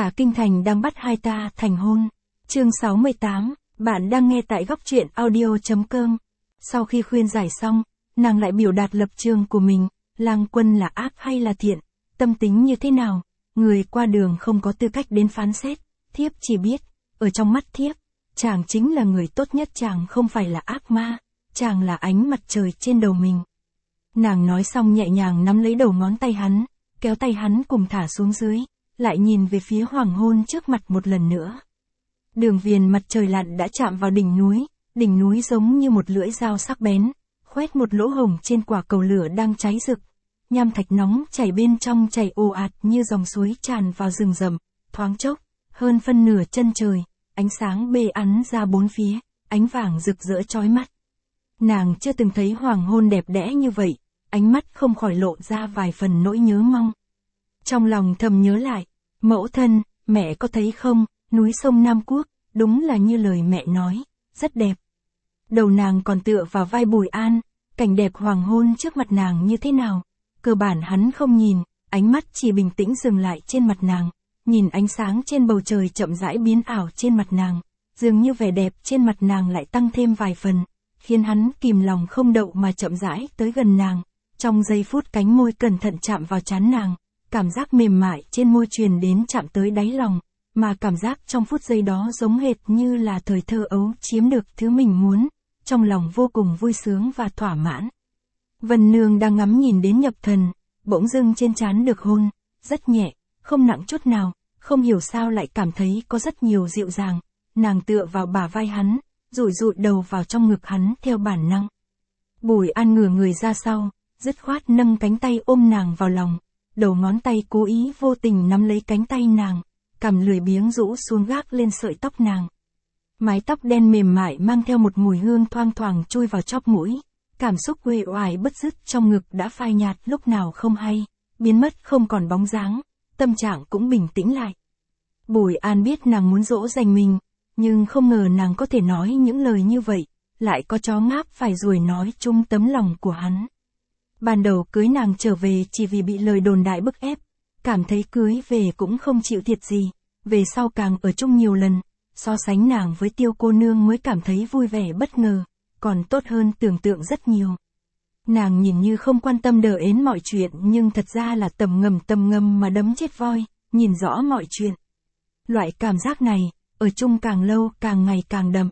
Cả kinh thành đang bắt hai ta thành hôn. Chương 68, bạn đang nghe tại góc truyện audio.com. Sau khi khuyên giải xong, nàng lại biểu đạt lập trường của mình, Lang Quân là ác hay là thiện, tâm tính như thế nào, người qua đường không có tư cách đến phán xét, thiếp chỉ biết, ở trong mắt thiếp, chàng chính là người tốt nhất, chàng không phải là ác ma, chàng là ánh mặt trời trên đầu mình. Nàng nói xong nhẹ nhàng nắm lấy đầu ngón tay hắn, kéo tay hắn cùng thả xuống dưới, lại nhìn về phía hoàng hôn trước mặt một lần nữa. Đường viền mặt trời lặn đã chạm vào đỉnh núi giống như một lưỡi dao sắc bén, khoét một lỗ hổng trên quả cầu lửa đang cháy rực. Nham thạch nóng chảy bên trong chảy ồ ạt như dòng suối tràn vào rừng rậm, thoáng chốc, hơn phân nửa chân trời, ánh sáng bê ắn ra bốn phía, ánh vàng rực rỡ chói mắt. Nàng chưa từng thấy hoàng hôn đẹp đẽ như vậy, ánh mắt không khỏi lộ ra vài phần nỗi nhớ mong. Trong lòng thầm nhớ lại, mẫu thân, mẹ có thấy không, núi sông Nam Quốc, đúng là như lời mẹ nói, rất đẹp. Đầu nàng còn tựa vào vai Bùi An, cảnh đẹp hoàng hôn trước mặt nàng như thế nào, cơ bản hắn không nhìn, ánh mắt chỉ bình tĩnh dừng lại trên mặt nàng, nhìn ánh sáng trên bầu trời chậm rãi biến ảo trên mặt nàng, dường như vẻ đẹp trên mặt nàng lại tăng thêm vài phần, khiến hắn kìm lòng không đậu mà chậm rãi tới gần nàng. Trong giây phút cánh môi cẩn thận chạm vào trán nàng, cảm giác mềm mại trên môi truyền đến chạm tới đáy lòng, mà cảm giác trong phút giây đó giống hệt như là thời thơ ấu chiếm được thứ mình muốn, trong lòng vô cùng vui sướng và thỏa mãn. Vân Nương đang ngắm nhìn đến nhập thần, bỗng dưng trên trán được hôn, rất nhẹ, không nặng chút nào, không hiểu sao lại cảm thấy có rất nhiều dịu dàng, nàng tựa vào bả vai hắn, rủi rụi đầu vào trong ngực hắn theo bản năng. Bùi An ngửa người ra sau, dứt khoát nâng cánh tay ôm nàng vào lòng, đầu ngón tay cố ý vô tình nắm lấy cánh tay nàng, cằm lười biếng rũ xuống gác lên sợi tóc nàng. Mái tóc đen mềm mại mang theo một mùi hương thoang thoảng chui vào chóp mũi, cảm xúc uể oải bứt rứt trong ngực đã phai nhạt lúc nào không hay, biến mất không còn bóng dáng, tâm trạng cũng bình tĩnh lại. Bùi An biết nàng muốn dỗ dành mình, nhưng không ngờ nàng có thể nói những lời như vậy, lại có chó ngáp phải ruồi nói chung tấm lòng của hắn. Ban đầu cưới nàng trở về chỉ vì bị lời đồn đại bức ép, cảm thấy cưới về cũng không chịu thiệt gì, về sau càng ở chung nhiều lần, so sánh nàng với Tiêu cô nương mới cảm thấy vui vẻ bất ngờ, còn tốt hơn tưởng tượng rất nhiều. Nàng nhìn như không quan tâm đờ ến mọi chuyện nhưng thật ra là tầm ngầm mà đấm chết voi, nhìn rõ mọi chuyện. Loại cảm giác này, ở chung càng lâu càng ngày càng đậm.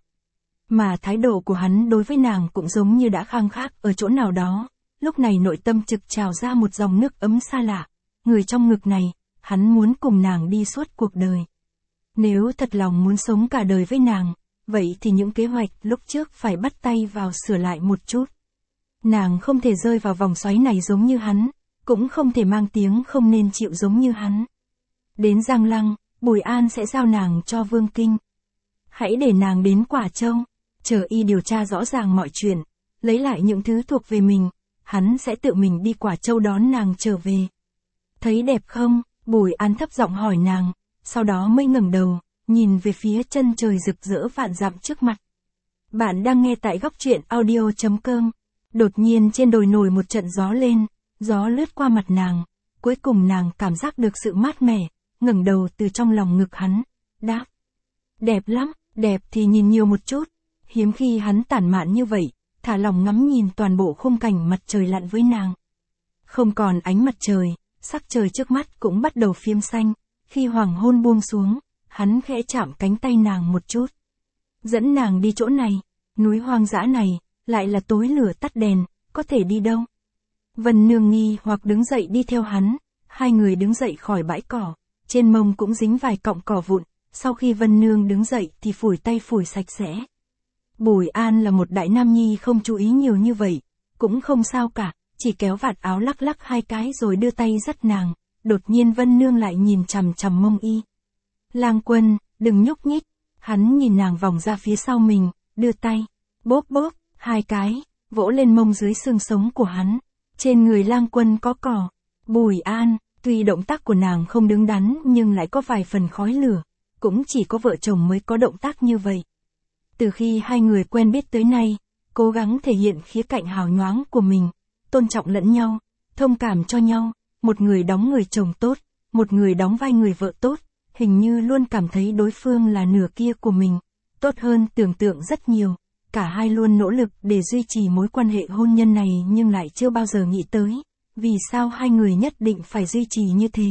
Mà thái độ của hắn đối với nàng cũng giống như đã khăng khắc ở chỗ nào đó, lúc này nội tâm trực trào ra một dòng nước ấm xa lạ, người trong ngực này, hắn muốn cùng nàng đi suốt cuộc đời. Nếu thật lòng muốn sống cả đời với nàng, vậy thì những kế hoạch lúc trước phải bắt tay vào sửa lại một chút. Nàng không thể rơi vào vòng xoáy này giống như hắn, cũng không thể mang tiếng không nên chịu giống như hắn. Đến Giang Lăng, Bùi An sẽ giao nàng cho Vương Kinh. Hãy để nàng đến Quả Châu, chờ y điều tra rõ ràng mọi chuyện, lấy lại những thứ thuộc về mình, hắn sẽ tự mình đi Quả Châu đón nàng trở về. Thấy đẹp không? Bùi An thấp giọng hỏi nàng, sau đó mới ngẩng đầu, nhìn về phía chân trời rực rỡ vạn dặm trước mặt. Bạn đang nghe tại góc truyện audio.com. Đột nhiên trên đồi nổi một trận gió lên, gió lướt qua mặt nàng, cuối cùng nàng cảm giác được sự mát mẻ, ngẩng đầu từ trong lòng ngực hắn, đáp. Đẹp lắm, đẹp thì nhìn nhiều một chút, hiếm khi hắn tản mạn như vậy, thả lòng ngắm nhìn toàn bộ khung cảnh mặt trời lặn với nàng. Không còn ánh mặt trời, sắc trời trước mắt cũng bắt đầu phiếm xanh, khi hoàng hôn buông xuống, hắn khẽ chạm cánh tay nàng một chút. Dẫn nàng đi chỗ này, núi hoang dã này, lại là tối lửa tắt đèn, có thể đi đâu? Vân Nương nghi hoặc đứng dậy đi theo hắn, hai người đứng dậy khỏi bãi cỏ, trên mông cũng dính vài cọng cỏ vụn, sau khi Vân Nương đứng dậy thì phủi tay phủi sạch sẽ. Bùi An là một đại nam nhi không chú ý nhiều như vậy, cũng không sao cả, chỉ kéo vạt áo lắc lắc hai cái rồi đưa tay dắt nàng, đột nhiên Vân Nương lại nhìn chằm chằm mông y. Lang Quân, đừng nhúc nhích, hắn nhìn nàng vòng ra phía sau mình, đưa tay, bóp bóp, hai cái, vỗ lên mông dưới xương sống của hắn, trên người Lang Quân có cỏ. Bùi An, tuy động tác của nàng không đứng đắn nhưng lại có vài phần khói lửa, cũng chỉ có vợ chồng mới có động tác như vậy. Từ khi hai người quen biết tới nay, cố gắng thể hiện khía cạnh hào nhoáng của mình, tôn trọng lẫn nhau, thông cảm cho nhau, một người đóng người chồng tốt, một người đóng vai người vợ tốt, hình như luôn cảm thấy đối phương là nửa kia của mình, tốt hơn tưởng tượng rất nhiều. Cả hai luôn nỗ lực để duy trì mối quan hệ hôn nhân này nhưng lại chưa bao giờ nghĩ tới, vì sao hai người nhất định phải duy trì như thế.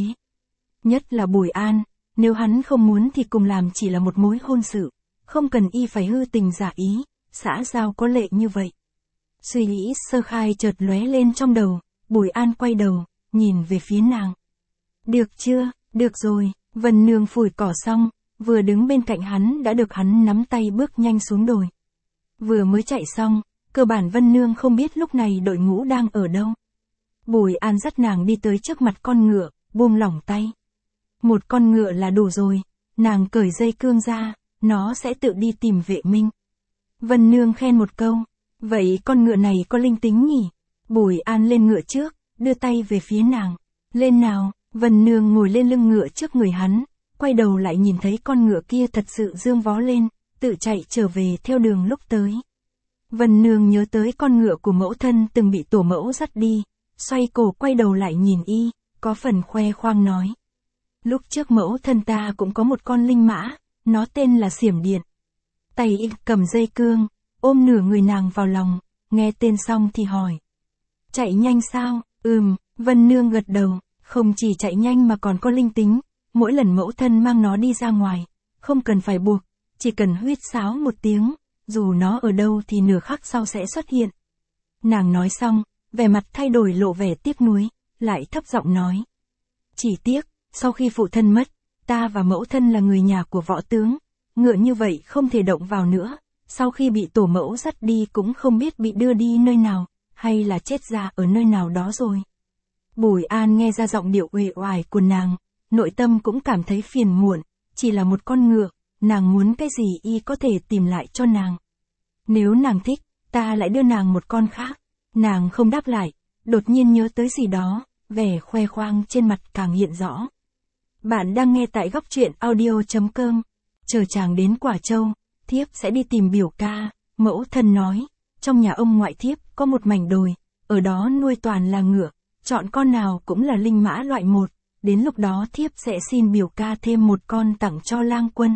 Nhất là Bùi An, nếu hắn không muốn thì cùng làm chỉ là một mối hôn sự, không cần y phải hư tình giả ý, xã giao có lệ như vậy. Suy nghĩ sơ khai chợt lóe lên trong đầu, Bùi An quay đầu, nhìn về phía nàng. Được chưa, được rồi, Vân Nương phủi cỏ xong, vừa đứng bên cạnh hắn đã được hắn nắm tay bước nhanh xuống đồi. Vừa mới chạy xong, cơ bản Vân Nương không biết lúc này đội ngũ đang ở đâu. Bùi An dắt nàng đi tới trước mặt con ngựa, buông lỏng tay. Một con ngựa là đủ rồi, nàng cởi dây cương ra, nó sẽ tự đi tìm Vệ Minh. Vân Nương khen một câu, vậy con ngựa này có linh tính nhỉ? Bùi An lên ngựa trước, đưa tay về phía nàng. Lên nào, Vân Nương ngồi lên lưng ngựa trước người hắn, quay đầu lại nhìn thấy con ngựa kia thật sự dương vó lên, tự chạy trở về theo đường lúc tới. Vân Nương nhớ tới con ngựa của mẫu thân từng bị tổ mẫu dắt đi, xoay cổ quay đầu lại nhìn y, có phần khoe khoang nói. Lúc trước mẫu thân ta cũng có một con linh mã, nó tên là Xiểm Điện. Tay y cầm dây cương, ôm nửa người nàng vào lòng, nghe tên xong thì hỏi. Chạy nhanh sao? Vân Nương gật đầu, không chỉ chạy nhanh mà còn có linh tính, mỗi lần mẫu thân mang nó đi ra ngoài, không cần phải buộc, chỉ cần huýt sáo một tiếng, dù nó ở đâu thì nửa khắc sau sẽ xuất hiện. Nàng nói xong, vẻ mặt thay đổi lộ vẻ tiếc nuối, lại thấp giọng nói. Chỉ tiếc, sau khi phụ thân mất, ta và mẫu thân là người nhà của võ tướng, ngựa như vậy không thể động vào nữa, sau khi bị tổ mẫu dắt đi cũng không biết bị đưa đi nơi nào, hay là chết ra ở nơi nào đó rồi. Bùi An nghe ra giọng điệu uể oải của nàng, nội tâm cũng cảm thấy phiền muộn, chỉ là một con ngựa, nàng muốn cái gì y có thể tìm lại cho nàng. Nếu nàng thích, ta lại đưa nàng một con khác. Nàng không đáp lại, đột nhiên nhớ tới gì đó, vẻ khoe khoang trên mặt càng hiện rõ. Bạn đang nghe tại góc truyện audio.com. Chờ chàng đến Quả Châu, thiếp sẽ đi tìm biểu ca. Mẫu thân nói, trong nhà ông ngoại thiếp có một mảnh đồi, ở đó nuôi toàn là ngựa, chọn con nào cũng là linh mã loại 1, đến lúc đó thiếp sẽ xin biểu ca thêm một con tặng cho lang quân.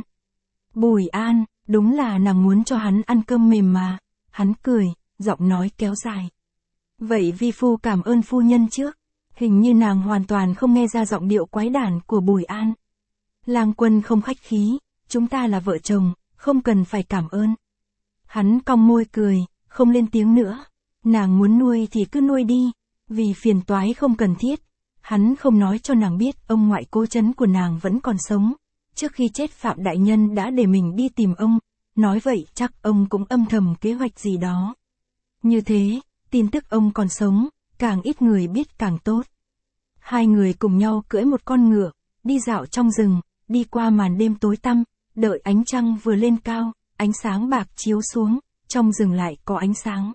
Bùi An, đúng là nàng muốn cho hắn ăn cơm mềm mà. Hắn cười, giọng nói kéo dài. Vậy vi phu cảm ơn phu nhân trước. Hình như nàng hoàn toàn không nghe ra giọng điệu quái đản của Bùi An. Lang quân không khách khí, chúng ta là vợ chồng, không cần phải cảm ơn. Hắn cong môi cười, không lên tiếng nữa. Nàng muốn nuôi thì cứ nuôi đi, vì phiền toái không cần thiết. Hắn không nói cho nàng biết ông ngoại cố chấn của nàng vẫn còn sống. Trước khi chết Phạm Đại Nhân đã để mình đi tìm ông, nói vậy chắc ông cũng âm thầm kế hoạch gì đó. Như thế, tin tức ông còn sống, càng ít người biết càng tốt. Hai người cùng nhau cưỡi một con ngựa, đi dạo trong rừng, đi qua màn đêm tối tăm, đợi ánh trăng vừa lên cao, ánh sáng bạc chiếu xuống, trong rừng lại có ánh sáng.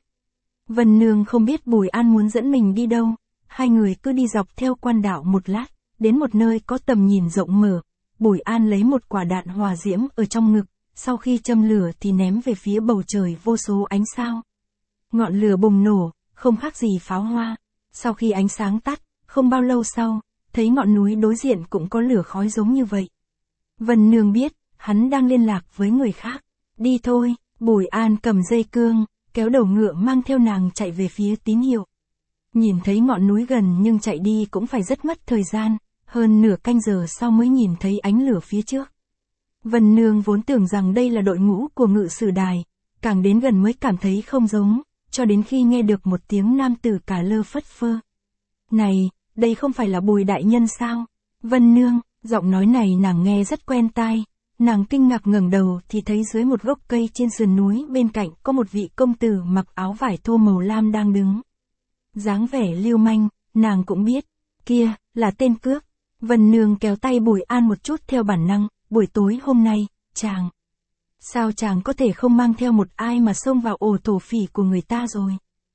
Vân Nương không biết Bùi An muốn dẫn mình đi đâu, hai người cứ đi dọc theo quan đạo một lát, đến một nơi có tầm nhìn rộng mở. Bùi An lấy một quả đạn hỏa diễm ở trong ngực, sau khi châm lửa thì ném về phía bầu trời vô số ánh sao. Ngọn lửa bùng nổ, không khác gì pháo hoa. Sau khi ánh sáng tắt, không bao lâu sau, thấy ngọn núi đối diện cũng có lửa khói giống như vậy. Vân Nương biết, hắn đang liên lạc với người khác. Đi thôi, Bùi An cầm dây cương, kéo đầu ngựa mang theo nàng chạy về phía tín hiệu. Nhìn thấy ngọn núi gần nhưng chạy đi cũng phải rất mất thời gian, hơn nửa canh giờ sau mới nhìn thấy ánh lửa phía trước. Vân Nương vốn tưởng rằng đây là đội ngũ của Ngự Sử Đài, càng đến gần mới cảm thấy không giống, cho đến khi nghe được một tiếng nam tử cả lơ phất phơ. Này, đây không phải là Bùi đại nhân sao? Vân Nương, giọng nói này nàng nghe rất quen tai. Nàng kinh ngạc ngẩng đầu thì thấy dưới một gốc cây trên sườn núi bên cạnh có một vị công tử mặc áo vải thô màu lam đang đứng. Dáng vẻ lưu manh, nàng cũng biết, kia, là tên cướp. Vân Nương kéo tay Bùi An một chút theo bản năng, buổi tối hôm nay, chàng. Sao chàng có thể không mang theo một ai mà xông vào ổ thổ phỉ của người ta rồi?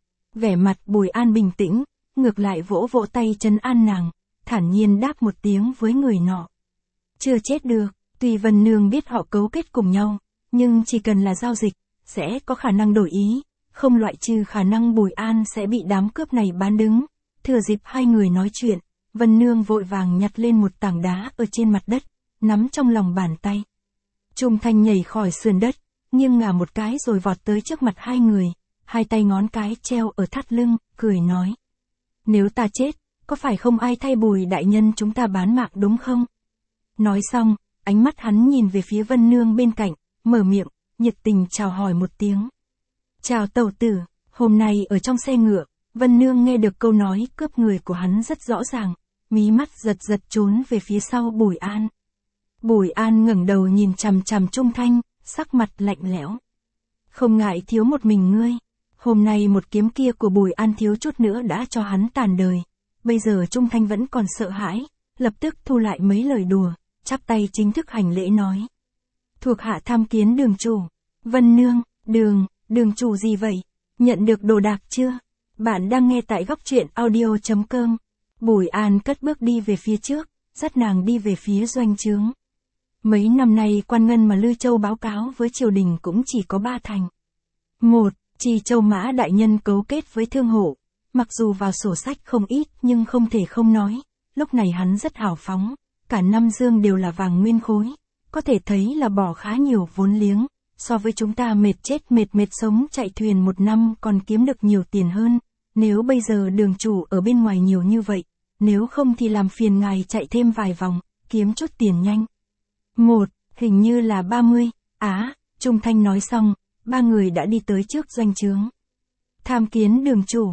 Vẻ mặt Bùi An bình tĩnh, ngược lại vỗ vỗ tay trấn an nàng, thản nhiên đáp một tiếng với người nọ. Chưa chết được, tuy Vân Nương biết họ cấu kết cùng nhau, nhưng chỉ cần là giao dịch, sẽ có khả năng đổi ý, không loại trừ khả năng Bùi An sẽ bị đám cướp này bán đứng. Thừa dịp hai người nói chuyện, Vân Nương vội vàng nhặt lên một tảng đá ở trên mặt đất, nắm trong lòng bàn tay. Trung Thanh nhảy khỏi sườn đất, nghiêng ngả một cái rồi vọt tới trước mặt hai người, hai tay ngón cái treo ở thắt lưng, cười nói. Nếu ta chết, có phải không ai thay Bùi đại nhân chúng ta bán mạng đúng không? Nói xong, ánh mắt hắn nhìn về phía Vân Nương bên cạnh, mở miệng, nhiệt tình chào hỏi một tiếng. Chào tẩu tử, hôm nay ở trong xe ngựa, Vân Nương nghe được câu nói cướp người của hắn rất rõ ràng, mí mắt giật giật trốn về phía sau Bùi An. Bùi An ngẩng đầu nhìn chằm chằm Trung Thanh, sắc mặt lạnh lẽo. Không ngại thiếu một mình ngươi, hôm nay một kiếm kia của Bùi An thiếu chút nữa đã cho hắn tàn đời, bây giờ Trung Thanh vẫn còn sợ hãi, lập tức thu lại mấy lời đùa, chắp tay chính thức hành lễ nói. Thuộc hạ tham kiến đường chủ. Vân Nương, đường chủ gì vậy? Nhận được đồ đạc chưa? Bạn đang nghe tại góc truyện audio.com. Bùi An cất bước đi về phía trước, dắt nàng đi về phía doanh trướng. Mấy năm nay quan ngân mà Lư Châu báo cáo với triều đình cũng chỉ có 3 thành. 1. Trì Châu Mã đại nhân cấu kết với thương hộ. Mặc dù vào sổ sách không ít nhưng không thể không nói, lúc này hắn rất hào phóng, cả năm dương đều là vàng nguyên khối, có thể thấy là bỏ khá nhiều vốn liếng, so với chúng ta mệt chết mệt sống chạy thuyền một năm còn kiếm được nhiều tiền hơn, nếu bây giờ đường chủ ở bên ngoài nhiều như vậy, nếu không thì làm phiền ngài chạy thêm vài vòng, kiếm chút tiền nhanh. 1. Hình như là 30, Trung Thanh nói xong, ba người đã đi tới trước doanh trướng. Tham kiến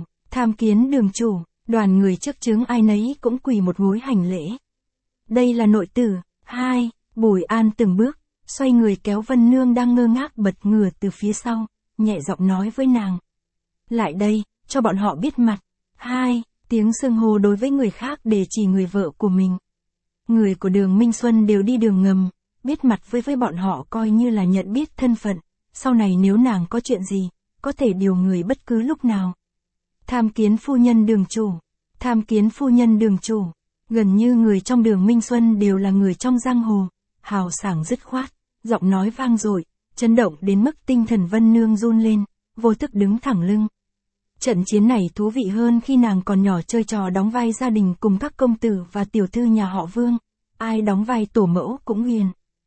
đường chủ, đoàn người trước trướng ai nấy cũng quỳ một gối hành lễ. Đây là nội tử. 2. Bùi An từng bước, xoay người kéo Vân Nương đang ngơ ngác bật ngửa từ phía sau, nhẹ giọng nói với nàng. Lại đây, cho bọn họ biết mặt. 2. Tiếng xưng hô đối với người khác để chỉ người vợ của mình. Người của đường Minh Xuân đều đi đường ngầm, biết mặt với bọn họ coi như là nhận biết thân phận, sau này nếu nàng có chuyện gì, có thể điều người bất cứ lúc nào. Tham kiến phu nhân đường chủ. Gần như người trong đường Minh Xuân đều là người trong giang hồ, hào sảng dứt khoát, giọng nói vang dội, chấn động đến mức tinh thần Vân Nương run lên, vô thức đứng thẳng lưng. Trận chiến này thú vị hơn khi nàng còn nhỏ chơi trò đóng vai gia đình cùng các công tử và tiểu thư nhà họ Vương, ai đóng vai tổ mẫu cũng huyền.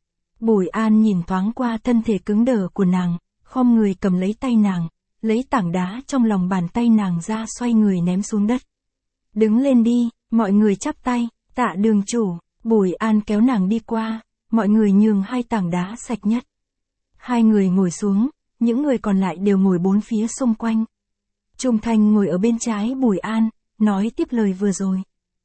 Bùi An nhìn thoáng qua thân thể cứng đờ của nàng, khom người cầm lấy tay nàng, lấy tảng đá trong lòng bàn tay nàng ra xoay người ném xuống đất. Đứng lên đi, mọi người chắp tay, tạ đường chủ. Bùi An kéo nàng đi qua, mọi người nhường hai tảng đá sạch nhất. Hai người ngồi xuống, những người còn lại đều ngồi bốn phía xung quanh. Trung Thanh ngồi ở bên trái Bùi An, nói tiếp lời vừa rồi.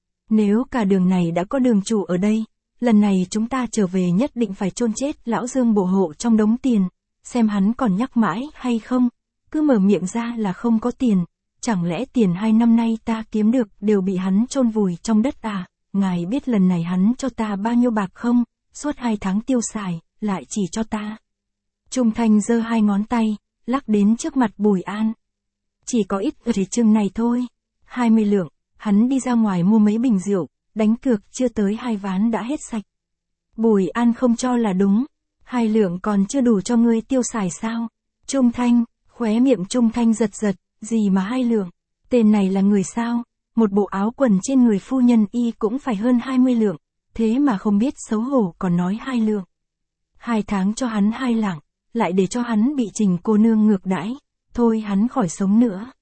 Nếu cả đường này đã có đường chủ ở đây, lần này chúng ta trở về nhất định phải chôn chết lão Dương bộ hộ trong đống tiền, xem hắn còn nhắc mãi hay không, cứ mở miệng ra là không có tiền, chẳng lẽ tiền 2 năm nay ta kiếm được đều bị hắn chôn vùi trong đất à? Ngài biết lần này hắn cho ta bao nhiêu bạc không? Suốt 2 tháng tiêu xài, lại chỉ cho ta. Trung Thanh giơ 2 ngón tay, lắc đến trước mặt Bùi An. Chỉ có ít ở thị trường này thôi. 20 lượng, hắn đi ra ngoài mua mấy bình rượu, đánh cược chưa tới 2 ván đã hết sạch. Bùi An không cho là đúng. 2 lượng còn chưa đủ cho ngươi tiêu xài sao? Trung Thanh, khóe miệng Trung Thanh giật giật, gì mà 2 lượng? Tên này là người sao? Một bộ áo quần trên người phu nhân y cũng phải hơn 20 lượng, thế mà không biết xấu hổ còn nói 2 lượng. 2 tháng cho hắn 2 lạng, lại để cho hắn bị Trình cô nương ngược đãi, thôi hắn khỏi sống nữa.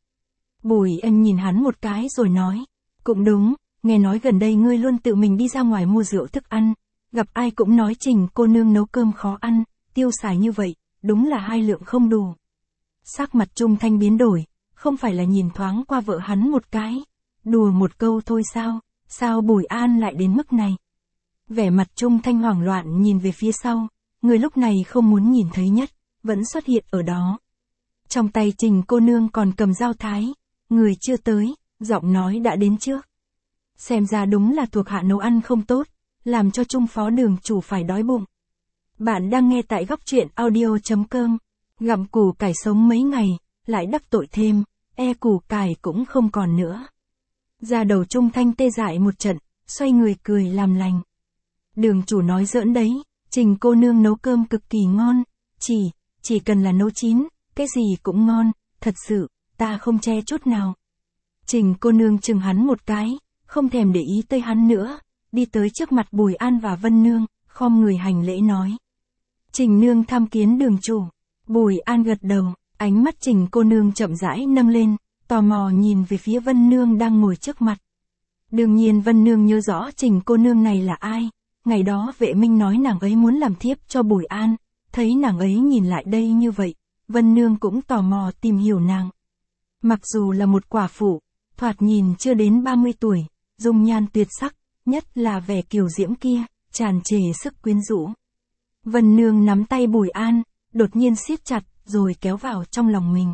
Bùi Ân nhìn hắn một cái rồi nói, cũng đúng, nghe nói gần đây ngươi luôn tự mình đi ra ngoài mua rượu thức ăn, gặp ai cũng nói Trình cô nương nấu cơm khó ăn, tiêu xài như vậy, đúng là 2 lượng không đủ. Sắc mặt Trung Thanh biến đổi, không phải là nhìn thoáng qua vợ hắn một cái, đùa một câu thôi sao, sao Bùi An lại đến mức này? Vẻ mặt Trung Thanh hoảng loạn nhìn về phía sau, người lúc này không muốn nhìn thấy nhất, vẫn xuất hiện ở đó. Trong tay Trình cô nương còn cầm dao thái, người chưa tới, giọng nói đã đến trước. Xem ra đúng là thuộc hạ nấu ăn không tốt, làm cho Trung phó đường chủ phải đói bụng. Bạn đang nghe tại góc truyện audio.com, gặm củ cải sống mấy ngày, lại đắc tội thêm, củ cải cũng không còn nữa. Da đầu Trung Thanh tê dại một trận, xoay người cười làm lành. Đường chủ nói giỡn đấy, Trình cô nương nấu cơm cực kỳ ngon, chỉ cần là nấu chín, cái gì cũng ngon, thật sự, ta không che chút nào. Trình cô nương chừng hắn một cái, không thèm để ý tới hắn nữa, đi tới trước mặt Bùi An và Vân Nương, khom người hành lễ nói. Trình nương tham kiến đường chủ. Bùi An gật đầu, ánh mắt Trình cô nương chậm rãi nâng lên, tò mò nhìn về phía Vân nương đang ngồi trước mặt. Đương nhiên Vân nương nhớ rõ Trình cô nương này là ai, ngày đó Vệ Minh nói nàng ấy muốn làm thiếp cho Bùi An, thấy nàng ấy nhìn lại đây như vậy, Vân nương cũng tò mò tìm hiểu nàng. Mặc dù là một quả phụ, thoạt nhìn chưa đến 30 tuổi, dung nhan tuyệt sắc, nhất là vẻ kiều diễm kia, tràn trề sức quyến rũ. Vân nương nắm tay Bùi An, đột nhiên siết chặt, rồi kéo vào trong lòng mình.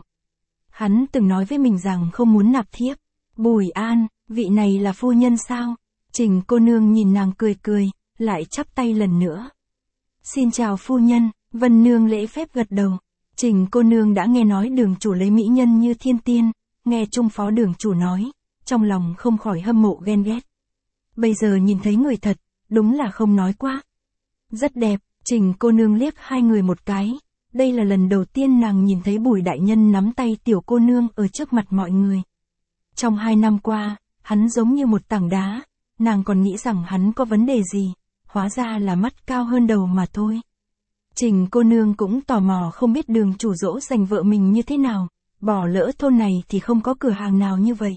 Hắn từng nói với mình rằng không muốn nạp thiếp. Bùi An, vị này là phu nhân sao? Trình cô nương nhìn nàng cười cười, lại chắp tay lần nữa. Xin chào phu nhân, Vân nương lễ phép gật đầu. Trình cô nương đã nghe nói đường chủ lấy mỹ nhân như thiên tiên, nghe trung phó đường chủ nói, trong lòng không khỏi hâm mộ ghen ghét. Bây giờ nhìn thấy người thật, đúng là không nói quá. Rất đẹp, Trình cô nương liếc hai người một cái. Đây là lần đầu tiên nàng nhìn thấy Bùi đại nhân nắm tay tiểu cô nương ở trước mặt mọi người. Trong 2 năm qua, hắn giống như một tảng đá, nàng còn nghĩ rằng hắn có vấn đề gì, hóa ra là mắt cao hơn đầu mà thôi. Trình cô nương cũng tò mò không biết đường chủ dỗ dành vợ mình như thế nào, bỏ lỡ thôn này thì không có cửa hàng nào như vậy.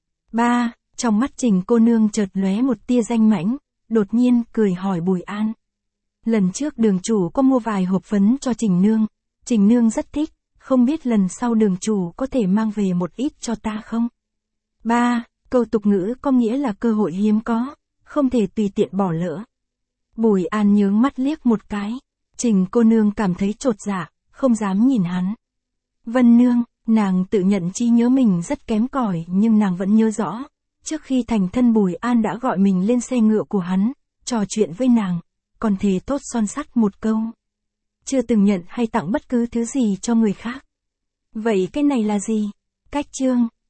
Ba, trong mắt Trình cô nương chợt lóe một tia danh mãnh, đột nhiên cười hỏi Bùi An. Lần trước đường chủ có mua vài hộp phấn cho Trình nương rất thích, không biết lần sau đường chủ có thể mang về một ít cho ta không? Ba, câu tục ngữ có nghĩa là cơ hội hiếm có, không thể tùy tiện bỏ lỡ. Bùi An nhướng mắt liếc một cái, Trình cô nương cảm thấy chột dạ, không dám nhìn hắn. Vân nương, nàng tự nhận trí nhớ mình rất kém cỏi nhưng nàng vẫn nhớ rõ, trước khi thành thân Bùi An đã gọi mình lên xe ngựa của hắn, trò chuyện với nàng, còn thề thốt son sắt một câu. Chưa từng nhận hay tặng bất cứ thứ gì cho người khác. Vậy cái này là gì? Cách chương